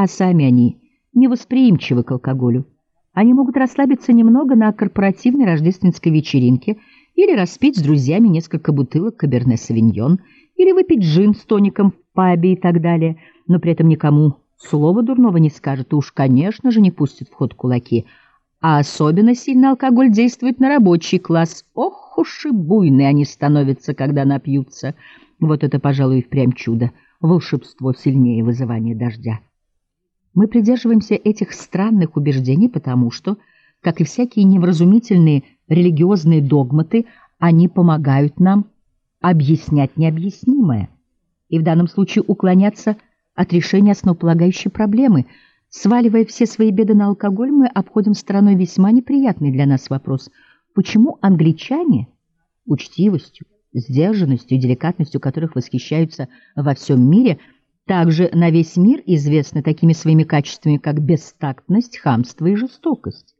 а сами они невосприимчивы к алкоголю. Они могут расслабиться немного на корпоративной рождественской вечеринке или распить с друзьями несколько бутылок Каберне Савиньон, или выпить джин с тоником в пабе и так далее, но при этом никому слова дурного не скажет и уж, конечно же, не пустит в ход кулаки. А особенно сильно алкоголь действует на рабочий класс. Ох уж и буйные они становятся, когда напьются. Вот это, пожалуй, и впрямь чудо. Волшебство сильнее вызывания дождя. Мы придерживаемся этих странных убеждений, потому что, как и всякие невразумительные религиозные догматы, они помогают нам объяснять необъяснимое и в данном случае уклоняться от решения основополагающей проблемы. Сваливая все свои беды на алкоголь, мы обходим стороной весьма неприятный для нас вопрос: почему англичане, учтивостью, сдержанностью и деликатностью которых восхищаются во всем мире, также на весь мир известны такими своими качествами, как бестактность, хамство и жестокость?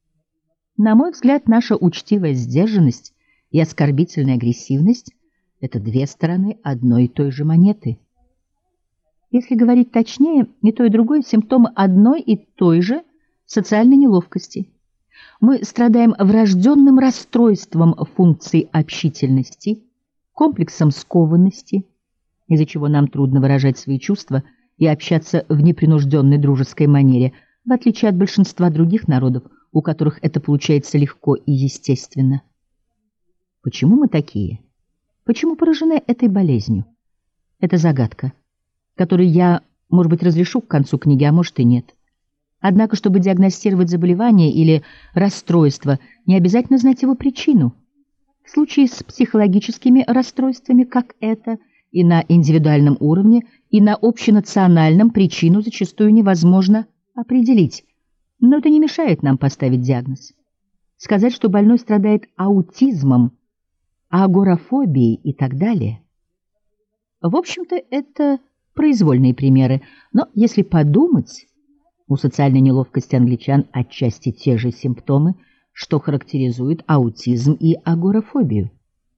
На мой взгляд, наша учтивая сдержанность и оскорбительная агрессивность — это две стороны одной и той же монеты. Если говорить точнее, и то, и другое — симптомы одной и той же социальной неловкости. Мы страдаем врожденным расстройством функций общительности, комплексом скованности, из-за чего нам трудно выражать свои чувства и общаться в непринужденной дружеской манере, в отличие от большинства других народов, у которых это получается легко и естественно. Почему мы такие? Почему поражены этой болезнью? Это загадка, которую я, может быть, разрешу к концу книги, а может и нет. Однако, чтобы диагностировать заболевание или расстройство, не обязательно знать его причину. В случае с психологическими расстройствами, как это, и на индивидуальном уровне, и на общенациональном причину зачастую невозможно определить. Но это не мешает нам поставить диагноз. Сказать, что больной страдает аутизмом, агорафобией и так далее. В общем-то, это произвольные примеры, но если подумать, у социальной неловкости англичан отчасти те же симптомы, что характеризует аутизм и агорафобию.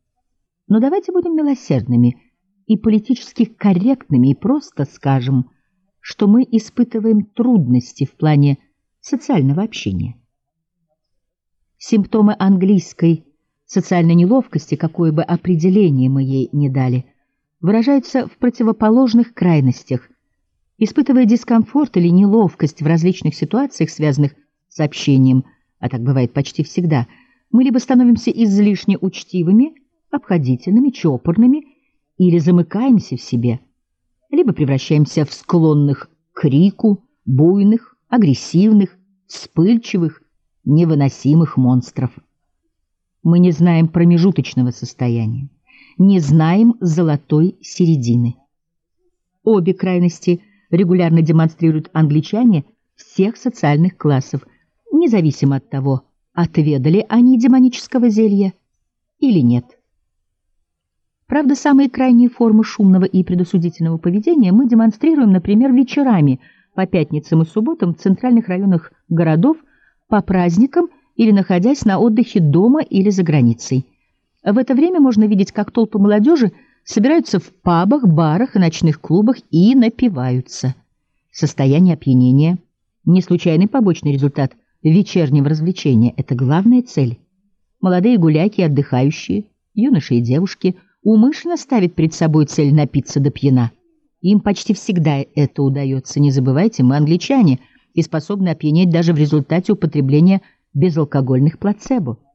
Но давайте будем милосердными и политически корректными и просто скажем, что мы испытываем трудности в плане социального общения. Симптомы английской социальной неловкости, какое бы определение мы ей ни дали, выражаются в противоположных крайностях. Испытывая дискомфорт или неловкость в различных ситуациях, связанных с общением, а так бывает почти всегда, мы либо становимся излишне учтивыми, обходительными, чопорными, или замыкаемся в себе, либо превращаемся в склонных к крику, буйных, агрессивных, вспыльчивых, невыносимых монстров. Мы не знаем промежуточного состояния, не знаем золотой середины. Обе крайности регулярно демонстрируют англичане всех социальных классов, независимо от того, отведали они демонического зелья или нет. Правда, самые крайние формы шумного и предосудительного поведения мы демонстрируем, например, вечерами по пятницам и субботам в центральных районах городов, по праздникам или находясь на отдыхе дома или за границей. В это время можно видеть, как толпы молодежи собираются в пабах, барах и ночных клубах и напиваются. Состояние опьянения – не случайный побочный результат вечернего развлечения, это главная цель. Молодые гуляки и отдыхающие, юноши и девушки – умышленно ставит перед собой цель напиться до пьяна. Им почти всегда это удается. Не забывайте, мы англичане и способны опьянеть даже в результате употребления безалкогольных плацебо.